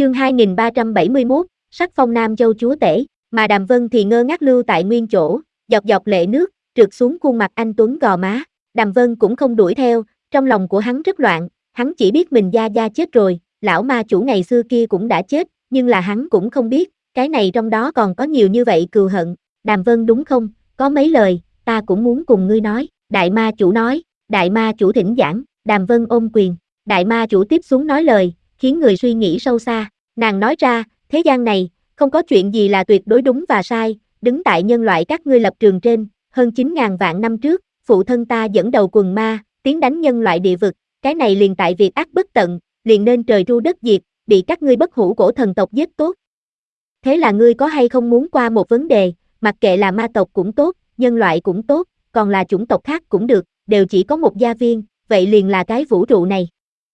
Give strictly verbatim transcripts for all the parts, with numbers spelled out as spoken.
Chương hai nghìn ba trăm bảy mươi mốt, sắc phong Nam Châu chúa tể, mà Đàm Vân thì ngơ ngác lưu tại nguyên chỗ, giọt giọt lệ nước trượt xuống khuôn mặt anh tuấn gò má. Đàm Vân cũng không đuổi theo, trong lòng của hắn rất loạn, hắn chỉ biết mình gia gia chết rồi, lão ma chủ ngày xưa kia cũng đã chết, nhưng là hắn cũng không biết, cái này trong đó còn có nhiều như vậy cừu hận. Đàm Vân đúng không, có mấy lời, ta cũng muốn cùng ngươi nói. Đại ma chủ nói, đại ma chủ thỉnh giảng. Đàm Vân ôm quyền, đại ma chủ tiếp xuống nói lời, khiến người suy nghĩ sâu xa. Nàng nói ra, thế gian này, không có chuyện gì là tuyệt đối đúng và sai, đứng tại nhân loại các ngươi lập trường trên, hơn chín ngàn vạn năm trước, phụ thân ta dẫn đầu quần ma, tiến đánh nhân loại địa vực, cái này liền tại việc ác bất tận, liền nên trời tru đất diệt, bị các ngươi bất hủ cổ thần tộc giết tốt. Thế là ngươi có hay không muốn qua một vấn đề, mặc kệ là ma tộc cũng tốt, nhân loại cũng tốt, còn là chủng tộc khác cũng được, đều chỉ có một gia viên, vậy liền là cái vũ trụ này.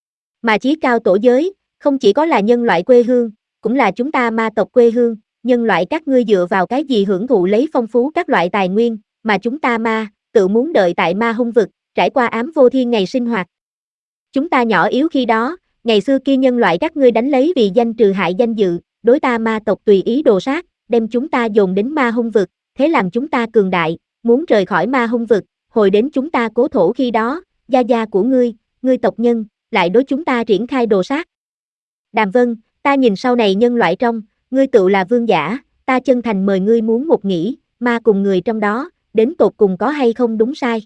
Mà chí cao tổ giới, không chỉ có là nhân loại quê hương, cũng là chúng ta ma tộc quê hương, nhân loại các ngươi dựa vào cái gì hưởng thụ lấy phong phú các loại tài nguyên, mà chúng ta ma, tự muốn đợi tại ma hung vực, trải qua ám vô thiên ngày sinh hoạt. Chúng ta nhỏ yếu khi đó, ngày xưa kia nhân loại các ngươi đánh lấy vì danh trừ hại danh dự, đối ta ma tộc tùy ý đồ sát, đem chúng ta dồn đến ma hung vực, thế làm chúng ta cường đại, muốn rời khỏi ma hung vực, hồi đến chúng ta cố thổ khi đó, gia gia của ngươi, ngươi tộc nhân, lại đối chúng ta triển khai đồ sát. Đàm Vân, ta nhìn sau này nhân loại trong, ngươi tự là vương giả, ta chân thành mời ngươi muốn một nghĩ, ma cùng người trong đó, đến tột cùng có hay không đúng sai.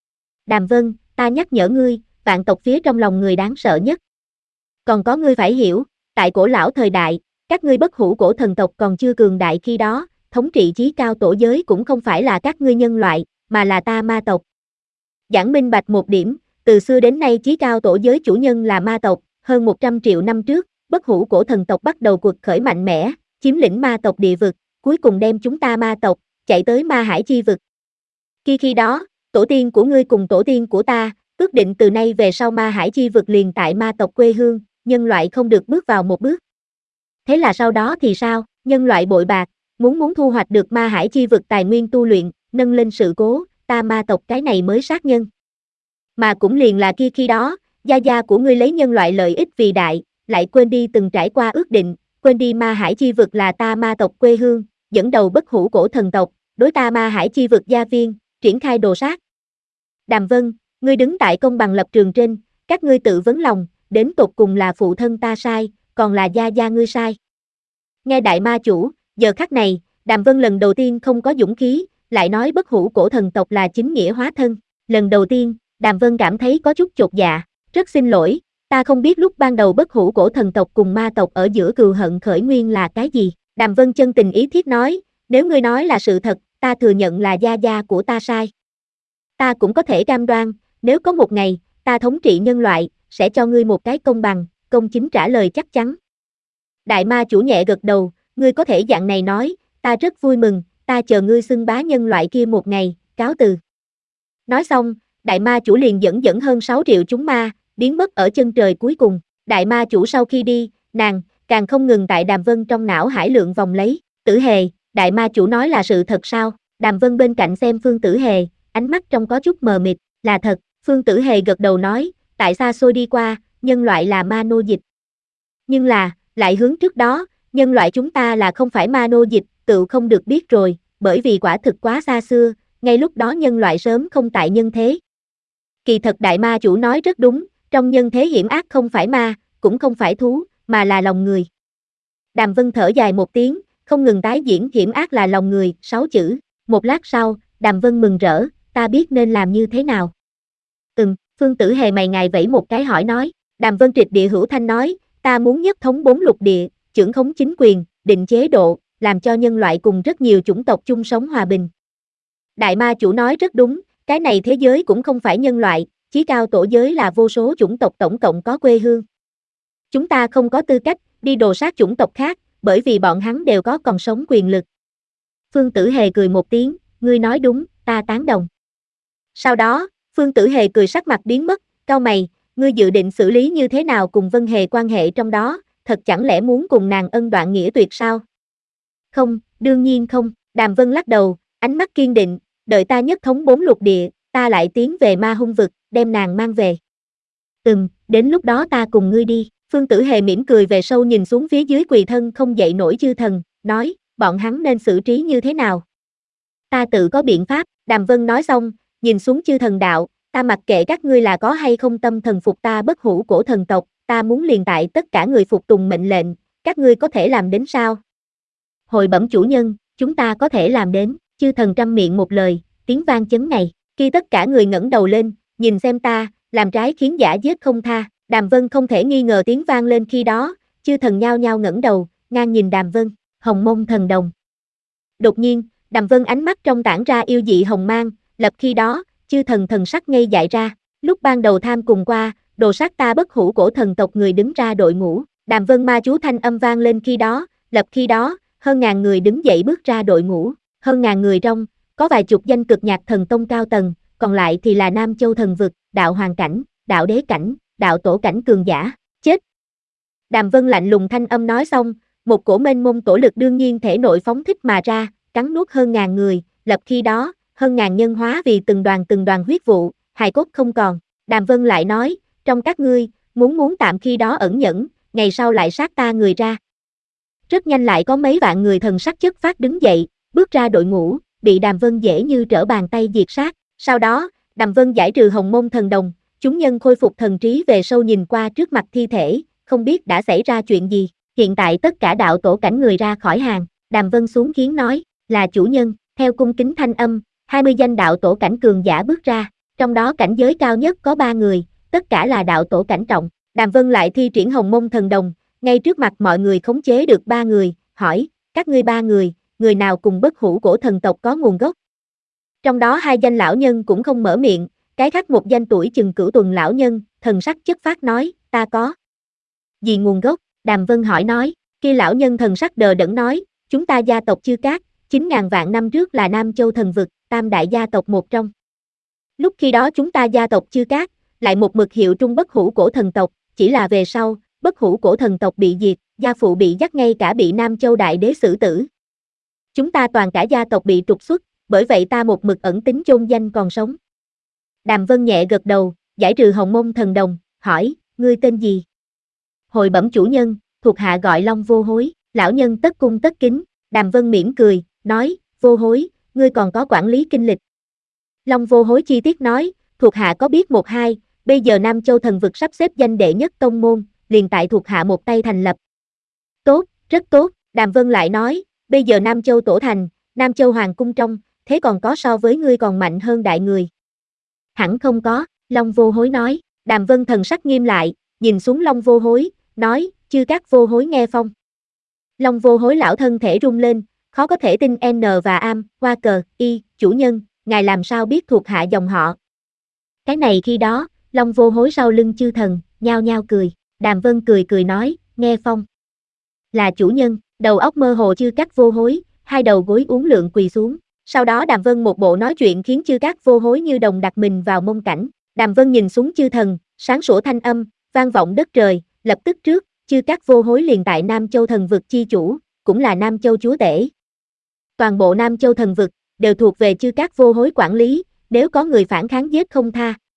Đàm Vân, ta nhắc nhở ngươi, vạn tộc phía trong lòng người đáng sợ nhất. Còn có ngươi phải hiểu, tại cổ lão thời đại, các ngươi bất hủ cổ thần tộc còn chưa cường đại khi đó, thống trị chí cao tổ giới cũng không phải là các ngươi nhân loại, mà là ta ma tộc. Giảng minh bạch một điểm, từ xưa đến nay chí cao tổ giới chủ nhân là ma tộc, hơn một trăm triệu năm trước, bất hủ cổ thần tộc bắt đầu cuộc khởi mạnh mẽ, chiếm lĩnh ma tộc địa vực, cuối cùng đem chúng ta ma tộc, chạy tới ma hải chi vực. Khi khi đó, tổ tiên của ngươi cùng tổ tiên của ta, ước định từ nay về sau ma hải chi vực liền tại ma tộc quê hương, nhân loại không được bước vào một bước. Thế là sau đó thì sao, nhân loại bội bạc, muốn muốn thu hoạch được ma hải chi vực tài nguyên tu luyện, nâng lên sự cố, ta ma tộc cái này mới sát nhân. Mà cũng liền là khi khi đó, gia gia của ngươi lấy nhân loại lợi ích vì đại, lại quên đi từng trải qua ước định, quên đi ma hải chi vực là ta ma tộc quê hương, dẫn đầu bất hủ cổ thần tộc, đối ta ma hải chi vực gia viên, triển khai đồ sát. Đàm Vân, ngươi đứng tại công bằng lập trường trên, các ngươi tự vấn lòng, đến tột cùng là phụ thân ta sai, còn là gia gia ngươi sai. Nghe đại ma chủ, giờ khắc này, Đàm Vân lần đầu tiên không có dũng khí, lại nói bất hủ cổ thần tộc là chính nghĩa hóa thân, lần đầu tiên, Đàm Vân cảm thấy có chút chột dạ, rất xin lỗi, ta không biết lúc ban đầu bất hủ cổ thần tộc cùng ma tộc ở giữa cừu hận khởi nguyên là cái gì. Đàm Vân chân tình ý thiết nói, nếu ngươi nói là sự thật, ta thừa nhận là gia gia của ta sai. Ta cũng có thể cam đoan, nếu có một ngày, ta thống trị nhân loại, sẽ cho ngươi một cái công bằng, công chính trả lời chắc chắn. Đại ma chủ nhẹ gật đầu, ngươi có thể dạng này nói, ta rất vui mừng, ta chờ ngươi xưng bá nhân loại kia một ngày, cáo từ. Nói xong, đại ma chủ liền dẫn dẫn hơn sáu triệu chúng ma, biến mất ở chân trời cuối cùng. Đại ma chủ sau khi đi, nàng, càng không ngừng tại Đàm Vân trong não hải lượng vòng lấy. Tử Hề, đại ma chủ nói là sự thật sao? Đàm Vân bên cạnh xem Phương Tử Hề, ánh mắt trong có chút mờ mịt, là thật. Phương Tử Hề gật đầu nói, tại xa xôi đi qua, nhân loại là ma nô dịch. Nhưng là, lại hướng trước đó, nhân loại chúng ta là không phải ma nô dịch, tự không được biết rồi, bởi vì quả thực quá xa xưa, ngay lúc đó nhân loại sớm không tại nhân thế. Kỳ thật đại ma chủ nói rất đúng, trong nhân thế hiểm ác không phải ma, cũng không phải thú, mà là lòng người. Đàm Vân thở dài một tiếng, không ngừng tái diễn hiểm ác là lòng người, sáu chữ. Một lát sau, Đàm Vân mừng rỡ, ta biết nên làm như thế nào. Ừm, Phương Tử Hề mày ngài vẫy một cái hỏi nói, Đàm Vân trịch địa hữu thanh nói, ta muốn nhất thống bốn lục địa, chưởng khống chính quyền, định chế độ, làm cho nhân loại cùng rất nhiều chủng tộc chung sống hòa bình. Đại ma chủ nói rất đúng, cái này thế giới cũng không phải nhân loại, chí cao tổ giới là vô số chủng tộc tổng cộng có quê hương. Chúng ta không có tư cách đi đồ sát chủng tộc khác, bởi vì bọn hắn đều có còn sống quyền lực. Phương Tử Hề cười một tiếng, ngươi nói đúng, ta tán đồng. Sau đó, Phương Tử Hề cười sắc mặt biến mất, cau mày, ngươi dự định xử lý như thế nào cùng Vân Hề quan hệ trong đó, thật chẳng lẽ muốn cùng nàng ân đoạn nghĩa tuyệt sao? Không, đương nhiên không, Đàm Vân lắc đầu, ánh mắt kiên định, đợi ta nhất thống bốn lục địa, ta lại tiến về ma hung vực, đem nàng mang về. Ừm, đến lúc đó ta cùng ngươi đi. Phương Tử Hề mỉm cười về sau nhìn xuống phía dưới quỳ thân không dậy nổi chư thần, nói, bọn hắn nên xử trí như thế nào? Ta tự có biện pháp, Đàm Vân nói xong, nhìn xuống chư thần đạo, ta mặc kệ các ngươi là có hay không tâm thần phục ta bất hủ cổ thần tộc, ta muốn liền tại tất cả người phục tùng mệnh lệnh, các ngươi có thể làm đến sao? Hồi bẩm chủ nhân, chúng ta có thể làm đến, chư thần trăm miệng một lời, tiếng vang chấn ngày, khi tất cả người ngẩng đầu lên, nhìn xem ta, làm trái khiến giả giết không tha, Đàm Vân không thể nghi ngờ tiếng vang lên khi đó, chư thần nhao nhao ngẩng đầu, ngang nhìn Đàm Vân, hồng mông thần đồng. Đột nhiên, Đàm Vân ánh mắt trong tản ra yêu dị hồng mang, lập khi đó, chư thần thần sắc ngây dại ra, lúc ban đầu tham cùng qua, đồ sát ta bất hủ cổ thần tộc người đứng ra đội ngũ, Đàm Vân ma chú thanh âm vang lên khi đó, lập khi đó, hơn ngàn người đứng dậy bước ra đội ngũ, hơn ngàn người trong, có vài chục danh cực nhạc thần tông cao tầng, còn lại thì là Nam Châu thần vực, đạo hoàng cảnh, đạo đế cảnh, đạo tổ cảnh cường giả, chết. Đàm Vân lạnh lùng thanh âm nói xong, một cổ mênh mông tổ lực đương nhiên thể nội phóng thích mà ra, cắn nuốt hơn ngàn người, lập khi đó, hơn ngàn nhân hóa vì từng đoàn từng đoàn huyết vụ, hài cốt không còn. Đàm Vân lại nói, trong các ngươi, muốn muốn tạm khi đó ẩn nhẫn, ngày sau lại sát ta người ra. Rất nhanh lại có mấy vạn người thần sắc chất phát đứng dậy, bước ra đội ngũ, bị Đàm Vân dễ như trở bàn tay diệt sát. Sau đó, Đàm Vân giải trừ hồng môn thần đồng, chúng nhân khôi phục thần trí về sau nhìn qua trước mặt thi thể, không biết đã xảy ra chuyện gì. Hiện tại tất cả đạo tổ cảnh người ra khỏi hàng, Đàm Vân xuống khiến nói, là chủ nhân, theo cung kính thanh âm, hai mươi danh đạo tổ cảnh cường giả bước ra, trong đó cảnh giới cao nhất có ba người, tất cả là đạo tổ cảnh trọng. Đàm Vân lại thi triển hồng môn thần đồng, ngay trước mặt mọi người khống chế được ba người, hỏi, các ngươi ba người, người nào cùng bất hủ cổ thần tộc có nguồn gốc? Trong đó hai danh lão nhân cũng không mở miệng, cái khác một danh tuổi chừng cửu tuần lão nhân, thần sắc chất phát nói, ta có. Gì nguồn gốc? Đàm Vân hỏi nói, kia lão nhân thần sắc đờ đẫn nói, chúng ta gia tộc Chư Cát, chín ngàn vạn năm trước là Nam Châu thần vực, tam đại gia tộc một trong. Lúc khi đó chúng ta gia tộc Chư Cát, lại một mực hiệu trung bất hủ cổ thần tộc, chỉ là về sau, bất hủ cổ thần tộc bị diệt, gia phụ bị dắt ngay cả bị Nam Châu đại đế xử tử. Chúng ta toàn cả gia tộc bị trục xuất, bởi vậy ta một mực ẩn tính chôn danh còn sống. Đàm Vân nhẹ gật đầu, giải trừ hồng môn thần đồng, hỏi, ngươi tên gì? Hồi bẩm chủ nhân, thuộc hạ gọi Long Vô Hối, lão nhân tất cung tất kính, Đàm Vân mỉm cười, nói, Vô Hối, ngươi còn có quản lý kinh lịch. Long Vô Hối chi tiết nói, thuộc hạ có biết một hai, bây giờ Nam Châu thần vực sắp xếp danh đệ nhất tông môn, liền tại thuộc hạ một tay thành lập. Tốt, rất tốt, Đàm Vân lại nói, bây giờ Nam Châu tổ thành, Nam Châu hoàng cung trong, thế còn có so với ngươi còn mạnh hơn đại người? Hẳn không có, Long Vô Hối nói, Đàm Vân thần sắc nghiêm lại, nhìn xuống Long Vô Hối, nói, Chư Cát Vô Hối nghe phong. Long Vô Hối lão thân thể rung lên, khó có thể tin N và am, hoa cờ, y, chủ nhân, ngài làm sao biết thuộc hạ dòng họ? Cái này khi đó, Long Vô Hối sau lưng chư thần, nhao nhao cười, Đàm Vân cười cười nói, nghe phong. Là chủ nhân, đầu óc mơ hồ Chư Cát Vô Hối, hai đầu gối uốn lượn quỳ xuống. Sau đó Đàm Vân một bộ nói chuyện khiến Chư Cát Vô Hối như đồng đặt mình vào mông cảnh. Đàm Vân nhìn xuống chư thần, sáng sủa thanh âm, vang vọng đất trời, lập tức trước, Chư Cát Vô Hối liền tại Nam Châu thần vực chi chủ, cũng là Nam Châu chúa tể. Toàn bộ Nam Châu thần vực đều thuộc về Chư Cát Vô Hối quản lý, nếu có người phản kháng giết không tha.